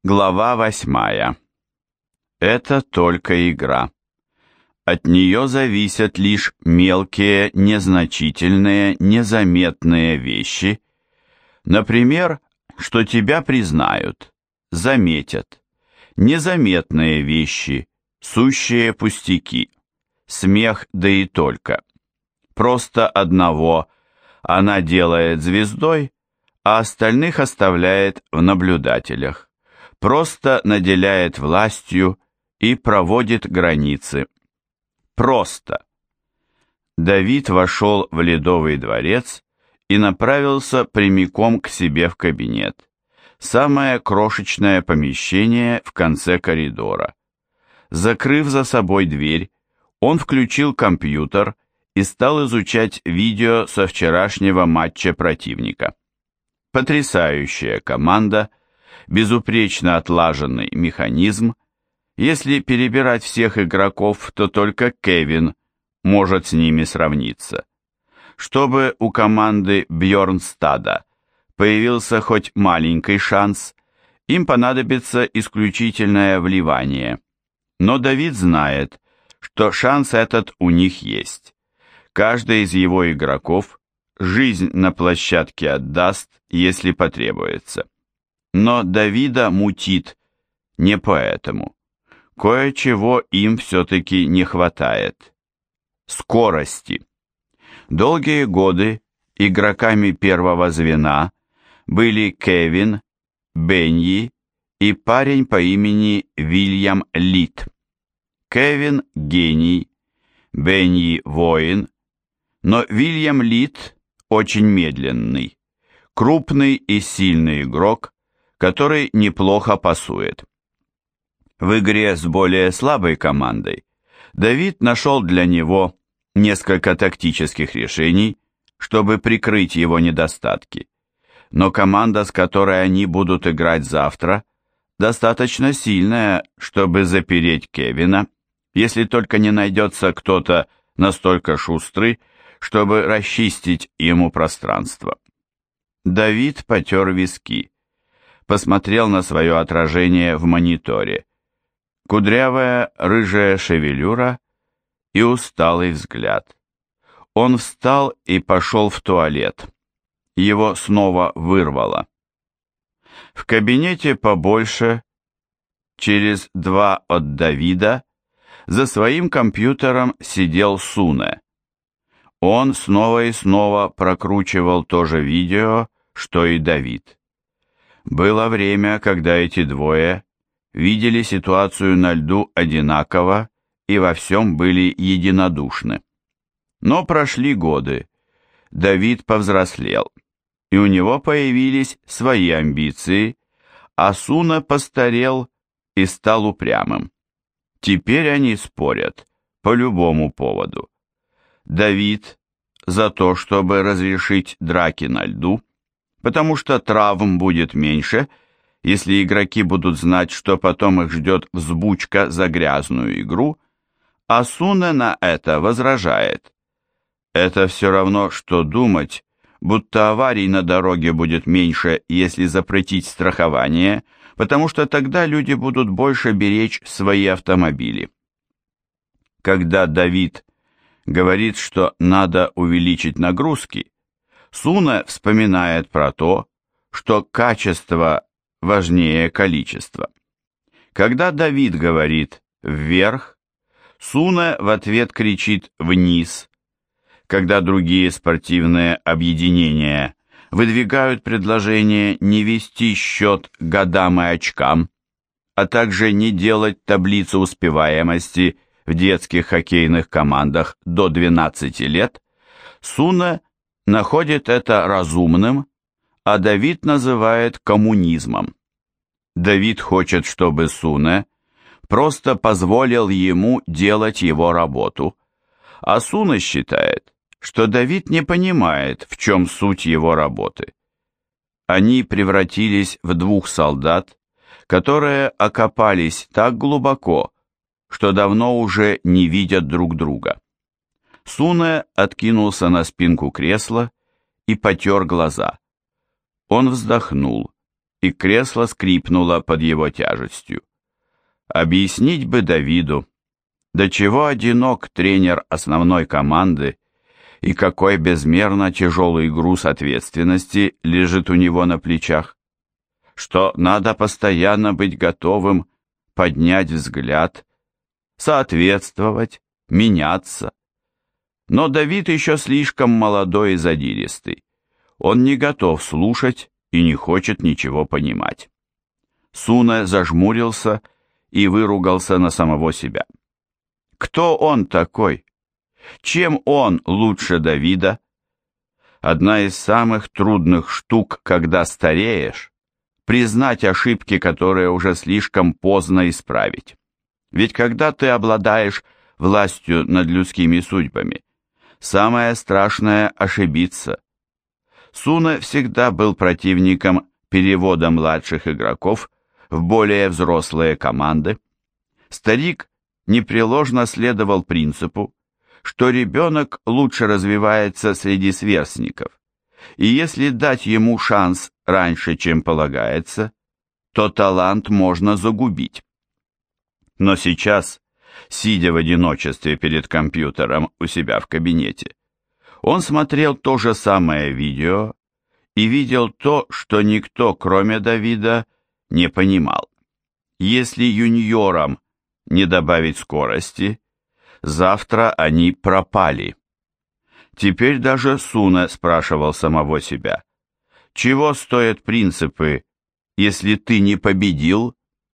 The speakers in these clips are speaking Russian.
Глава 8. Это только игра. От нее зависят лишь мелкие, незначительные, незаметные вещи. Например, что тебя признают, заметят. Незаметные вещи, сущие пустяки. Смех, да и только. Просто одного она делает звездой, а остальных оставляет в наблюдателях. Просто наделяет властью и проводит границы. Просто. Давид вошел в Ледовый дворец и направился прямиком к себе в кабинет. Самое крошечное помещение в конце коридора. Закрыв за собой дверь, он включил компьютер и стал изучать видео со вчерашнего матча противника. Потрясающая команда, безупречно отлаженный механизм. Если перебирать всех игроков, то только Кевин может с ними сравниться. Чтобы у команды Бьорнстада появился хоть маленький шанс, им понадобится исключительное вливание. Но Давид знает, что шанс этот у них есть. Каждый из его игроков жизнь на площадке отдаст, если потребуется. Но Давида мутит не поэтому. Кое-чего им все-таки не хватает. Скорости. Долгие годы игроками первого звена были Кевин, Беньи и парень по имени Вильям Лит. Кевин – гений, Беньи – воин, но Вильям Лит очень медленный, крупный и сильный игрок, который неплохо пасует. В игре с более слабой командой Давид нашел для него несколько тактических решений, чтобы прикрыть его недостатки. Но команда, с которой они будут играть завтра, достаточно сильная, чтобы запереть Кевина, если только не найдется кто-то настолько шустрый, чтобы расчистить ему пространство. Давид потер виски, посмотрел на свое отражение в мониторе. Кудрявая рыжая шевелюра и усталый взгляд. Он встал и пошел в туалет. Его снова вырвало. В кабинете побольше, через 2 от Давида, за своим компьютером сидел Суне. Он снова и снова прокручивал то же видео, что и Давид. Было время, когда эти двое видели ситуацию на льду одинаково и во всем были единодушны. Но прошли годы, Давид повзрослел, и у него появились свои амбиции, а Суне постарел и стал упрямым. Теперь они спорят по любому поводу. Давид за то, чтобы разрешить драки на льду, потому что травм будет меньше, если игроки будут знать, что потом их ждет взбучка за грязную игру, а Суне на это возражает. Это все равно, что думать, будто аварий на дороге будет меньше, если запретить страхование, потому что тогда люди будут больше беречь свои автомобили. Когда Давид говорит, что надо увеличить нагрузки, Суне вспоминает про то, что качество важнее количества. Когда Давид говорит «вверх», Суне в ответ кричит «вниз». Когда другие спортивные объединения выдвигают предложение не вести счет годам и очкам, а также не делать таблицу успеваемости в детских хоккейных командах до 12 лет, Суне находит это разумным, а Давид называет коммунизмом. Давид хочет, чтобы Суне просто позволил ему делать его работу, а Суне считает, что Давид не понимает, в чем суть его работы. Они превратились в 2 солдат, которые окопались так глубоко, что давно уже не видят друг друга. Суне откинулся на спинку кресла и потер глаза. Он вздохнул и кресло скрипнуло под его тяжестью. Объяснить бы Давиду, до чего одинок тренер основной команды и какой безмерно тяжелый груз ответственности лежит у него на плечах, что надо постоянно быть готовым поднять взгляд, соответствовать, меняться. Но Давид еще слишком молодой и задиристый. Он не готов слушать и не хочет ничего понимать. Суне зажмурился и выругался на самого себя. Кто он такой? Чем он лучше Давида? Одна из самых трудных штук, когда стареешь, признать ошибки, которые уже слишком поздно исправить. Ведь когда ты обладаешь властью над людскими судьбами, самое страшное – ошибиться. Суне всегда был противником перевода младших игроков в более взрослые команды. Старик непреложно следовал принципу, что ребенок лучше развивается среди сверстников, и если дать ему шанс раньше, чем полагается, то талант можно загубить. Но сейчас, сидя в одиночестве перед компьютером у себя в кабинете, он смотрел то же самое видео и видел то, что никто, кроме Давида, не понимал. Если юниорам не добавить скорости, завтра они пропали. Теперь даже Суне спрашивал самого себя, чего стоят принципы, если ты не победил?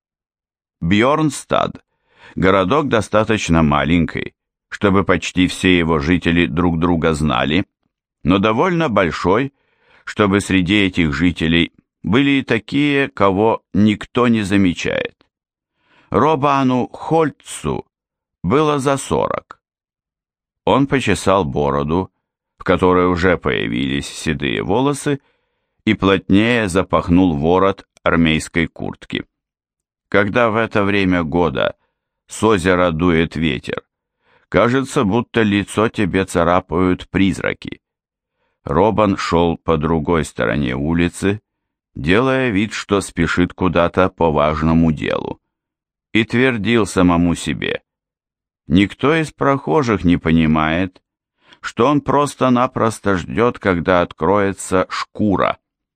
Бьорнстад – городок достаточно маленький, чтобы почти все его жители друг друга знали, но довольно большой, чтобы среди этих жителей были и такие, кого никто не замечает. Робану Хольцу было за 40. Он почесал бороду, в которой уже появились седые волосы, и плотнее запахнул ворот армейской куртки. Когда в это время года с озера дует ветер, кажется, будто лицо тебе царапают призраки. Робан шел по другой стороне улицы, делая вид, что спешит куда-то по важному делу, и твердил самому себе: никто из прохожих не понимает, что он просто-напросто ждет, когда откроется шкура.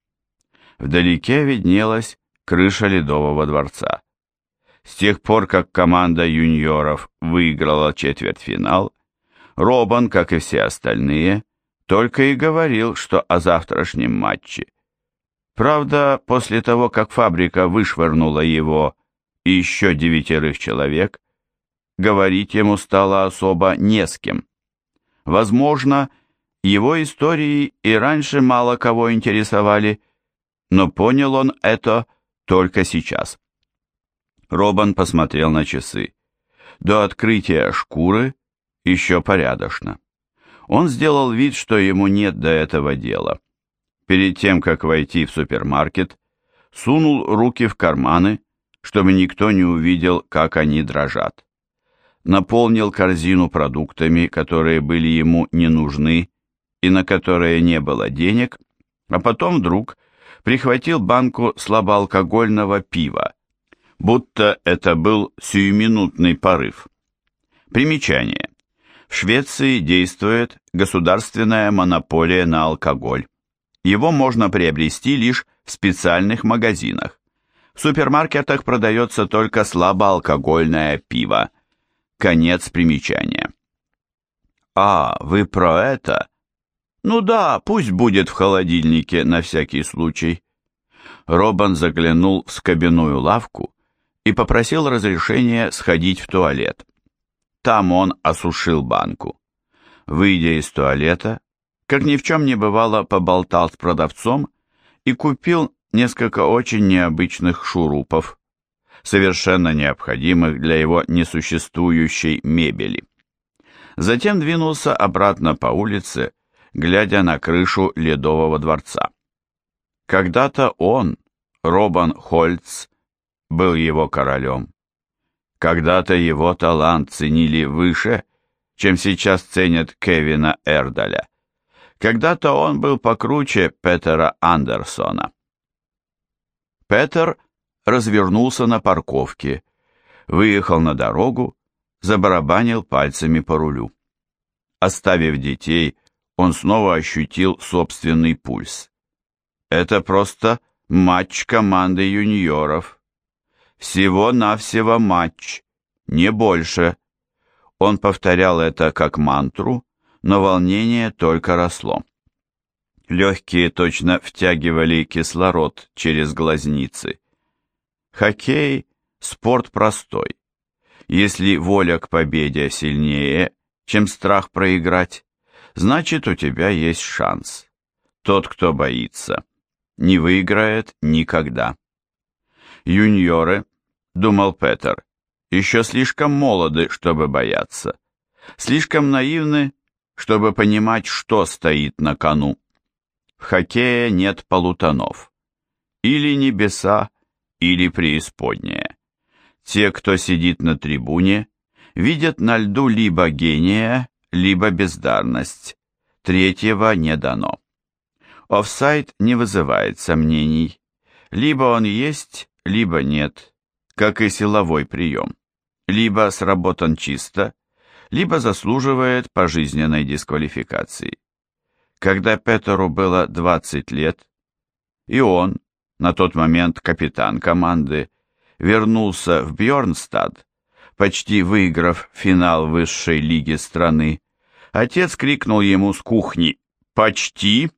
Вдалеке виднелась крыша Ледового дворца. С тех пор, как команда юниоров выиграла четвертьфинал, Робан, как и все остальные, только и говорил, что о завтрашнем матче. Правда, после того, как фабрика вышвырнула его и еще 9 человек, говорить ему стало особо не с кем. Возможно, его истории и раньше мало кого интересовали, но понял он это только сейчас. Робан посмотрел на часы. До открытия шкуры еще порядочно. Он сделал вид, что ему нет до этого дела. Перед тем, как войти в супермаркет, сунул руки в карманы, чтобы никто не увидел, как они дрожат. Наполнил корзину продуктами, которые были ему не нужны и на которые не было денег, а потом вдруг прихватил банку слабоалкогольного пива, будто это был сиюминутный порыв. Примечание. В Швеции действует государственная монополия на алкоголь. Его можно приобрести лишь в специальных магазинах. В супермаркетах продается только слабоалкогольное пиво. Конец примечания. «А, вы про это?» «Ну да, пусть будет в холодильнике на всякий случай». Робан заглянул в скобяную лавку и попросил разрешения сходить в туалет. Там он осушил банку. Выйдя из туалета, как ни в чем не бывало, поболтал с продавцом и купил несколько очень необычных шурупов, совершенно необходимых для его несуществующей мебели. Затем двинулся обратно по улице, глядя на крышу Ледового дворца. Когда-то он, Робан Хольц, был его королем. Когда-то его талант ценили выше, чем сейчас ценят Кевина Эрдаля. Когда-то он был покруче Петера Андерсона. Петер развернулся на парковке, выехал на дорогу, забарабанил пальцами по рулю. Оставив детей, он снова ощутил собственный пульс. Это просто матч команды юниоров. Всего-навсего матч, не больше. Он повторял это как мантру, но волнение только росло. Легкие точно втягивали кислород через глазницы. Хоккей – спорт простой. Если воля к победе сильнее, чем страх проиграть, значит, у тебя есть шанс. Тот, кто боится, не выиграет никогда. Юниоры, думал Петер, еще слишком молоды, чтобы бояться. Слишком наивны, чтобы понимать, что стоит на кону. В хоккее нет полутонов. Или небеса, или преисподняя. Те, кто сидит на трибуне, видят на льду либо гения, либо бездарность. Третьего не дано. Офсайд не вызывает сомнений. Либо он есть, либо нет, как и силовой прием. Либо сработан чисто, либо заслуживает пожизненной дисквалификации. Когда Петеру было 20 лет, и он, на тот момент капитан команды, вернулся в Бьорнстад, почти выиграв финал высшей лиги страны, отец крикнул ему с кухни: «Почти?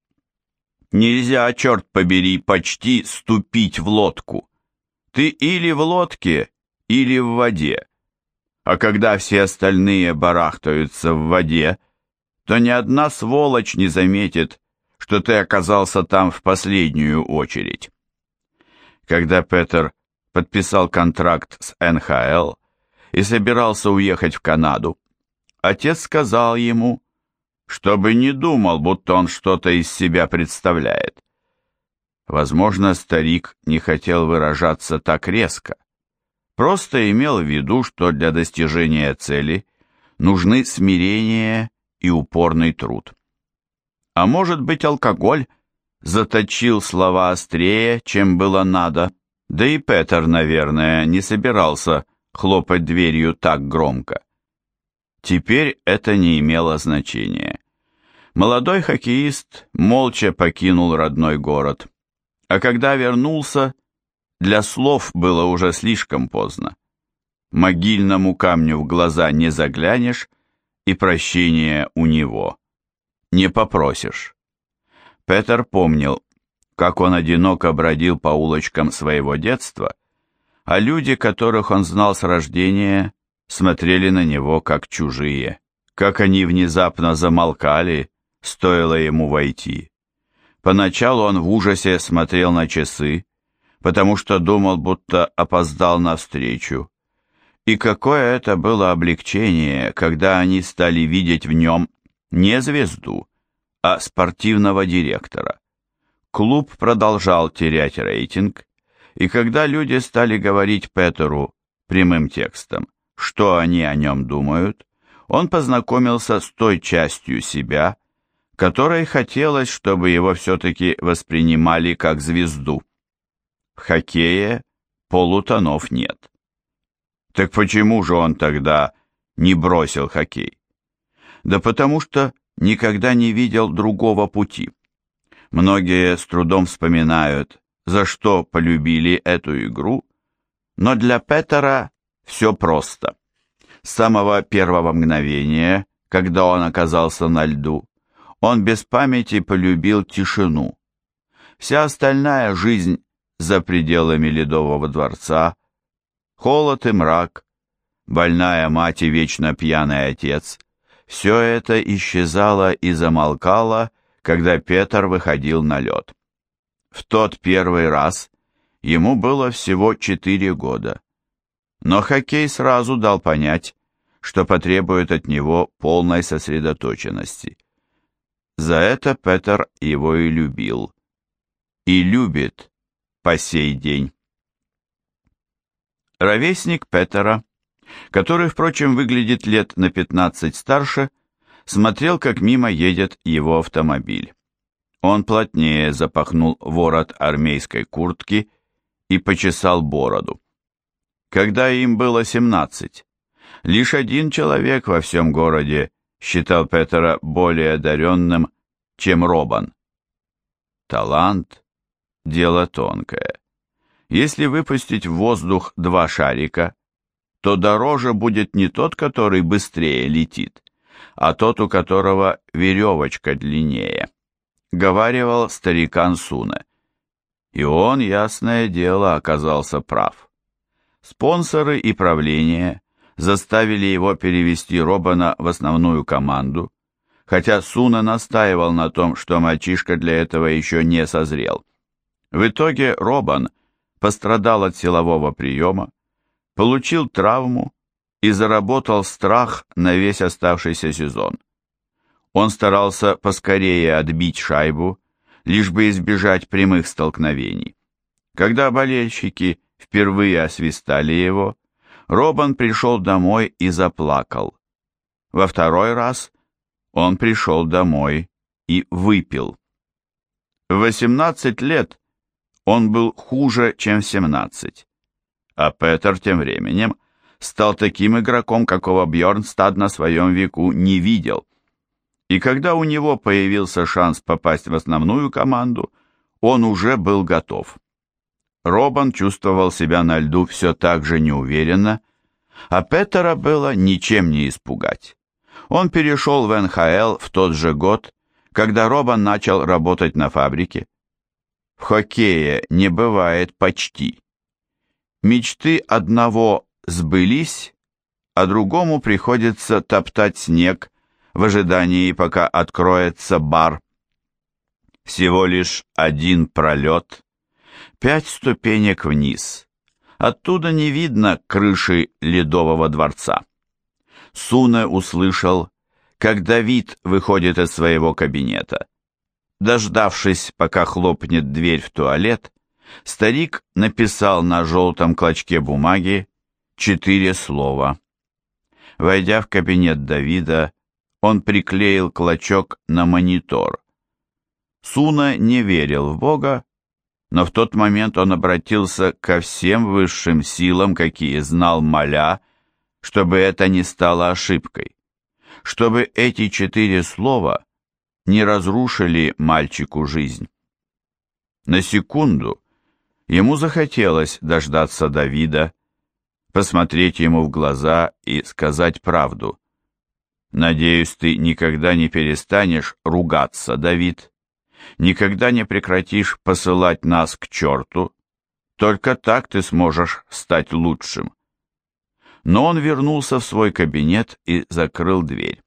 Нельзя, черт побери, почти ступить в лодку. Ты или в лодке, или в воде. А когда все остальные барахтаются в воде, то ни одна сволочь не заметит, что ты оказался там в последнюю очередь». Когда Петер подписал контракт с НХЛ и собирался уехать в Канаду, отец сказал ему, чтобы не думал, будто он что-то из себя представляет. Возможно, старик не хотел выражаться так резко, просто имел в виду, что для достижения цели нужны смирение и упорный труд. А может быть, алкоголь заточил слова острее, чем было надо, да и Петер, наверное, не собирался хлопать дверью так громко. Теперь это не имело значения. Молодой хоккеист молча покинул родной город, а когда вернулся, для слов было уже слишком поздно. Могильному камню в глаза не заглянешь, и прощения у него не попросишь. Петер помнил, как он одиноко бродил по улочкам своего детства, а люди, которых он знал с рождения, смотрели на него как чужие, как они внезапно замолкали, стоило ему войти. Поначалу он в ужасе смотрел на часы, потому что думал, будто опоздал на встречу. И какое это было облегчение, когда они стали видеть в нем не звезду, а спортивного директора. Клуб продолжал терять рейтинг, и когда люди стали говорить Петеру прямым текстом, что они о нем думают, он познакомился с той частью себя, которой хотелось, чтобы его все-таки воспринимали как звезду. В хоккее полутонов нет. Так почему же он тогда не бросил хоккей? Да потому что никогда не видел другого пути. Многие с трудом вспоминают, за что полюбили эту игру, но для Петера все просто. С самого первого мгновения, когда он оказался на льду, он без памяти полюбил тишину. Вся остальная жизнь за пределами Ледового дворца, холод и мрак, больная мать и вечно пьяный отец, все это исчезало и замолкало, когда Петер выходил на лед. В тот первый раз ему было всего 4 года, но хоккей сразу дал понять, что потребует от него полной сосредоточенности. За это Петер его и любил. И любит по сей день. Ровесник Петера, который, впрочем, выглядит лет на 15 старше, смотрел, как мимо едет его автомобиль. Он плотнее запахнул ворот армейской куртки и почесал бороду. Когда им было 17, лишь один человек во всем городе считал Петера более одаренным, чем Робан. Талант – дело тонкое. Если выпустить в воздух два шарика, то дороже будет не тот, который быстрее летит, а тот, у которого веревочка длиннее, говаривал старикан Суне. И он, ясное дело, оказался прав. Спонсоры и правление заставили его перевести Робана в основную команду, хотя Суне настаивал на том, что мальчишка для этого еще не созрел. В итоге Робан пострадал от силового приема, получил травму и заработал страх на весь оставшийся сезон. Он старался поскорее отбить шайбу, лишь бы избежать прямых столкновений. Когда болельщики впервые освистали его, Робан пришел домой и заплакал. Во второй раз он пришел домой и выпил. В 18 лет он был хуже, чем в 17. А Петер тем временем стал таким игроком, какого Бьернстад на своем веку не видел. И когда у него появился шанс попасть в основную команду, он уже был готов. Робан чувствовал себя на льду все так же неуверенно, а Петера было ничем не испугать. Он перешел в НХЛ в тот же год, когда Робан начал работать на фабрике. В хоккее не бывает почти. Мечты одного сбылись, а другому приходится топтать снег в ожидании, пока откроется бар. Всего лишь один пролет, 5 ступенек вниз. Оттуда не видно крыши Ледового дворца. Суне услышал, как Давид выходит из своего кабинета. Дождавшись, пока хлопнет дверь в туалет, старик написал на желтом клочке бумаги 4 слова. Войдя в кабинет Давида, он приклеил клочок на монитор. Суне не верил в Бога, но в тот момент он обратился ко всем высшим силам, какие знал, моля, чтобы это не стало ошибкой, чтобы эти 4 слова не разрушили мальчику жизнь. На секунду ему захотелось дождаться Давида, посмотреть ему в глаза и сказать правду. «Надеюсь, ты никогда не перестанешь ругаться, Давид, никогда не прекратишь посылать нас к черту, только так ты сможешь стать лучшим». Но он вернулся в свой кабинет и закрыл дверь.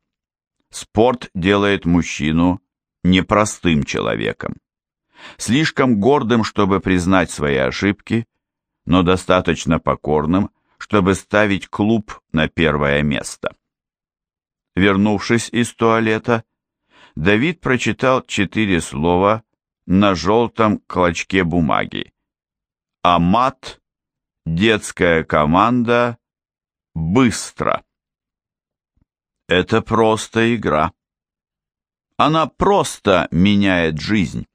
Спорт делает мужчину непростым человеком. Слишком гордым, чтобы признать свои ошибки, но достаточно покорным, чтобы ставить клуб на первое место. Вернувшись из туалета, Давид прочитал 4 слова на желтом клочке бумаги. Амат, детская команда, быстро. Это просто игра. Она просто меняет жизнь.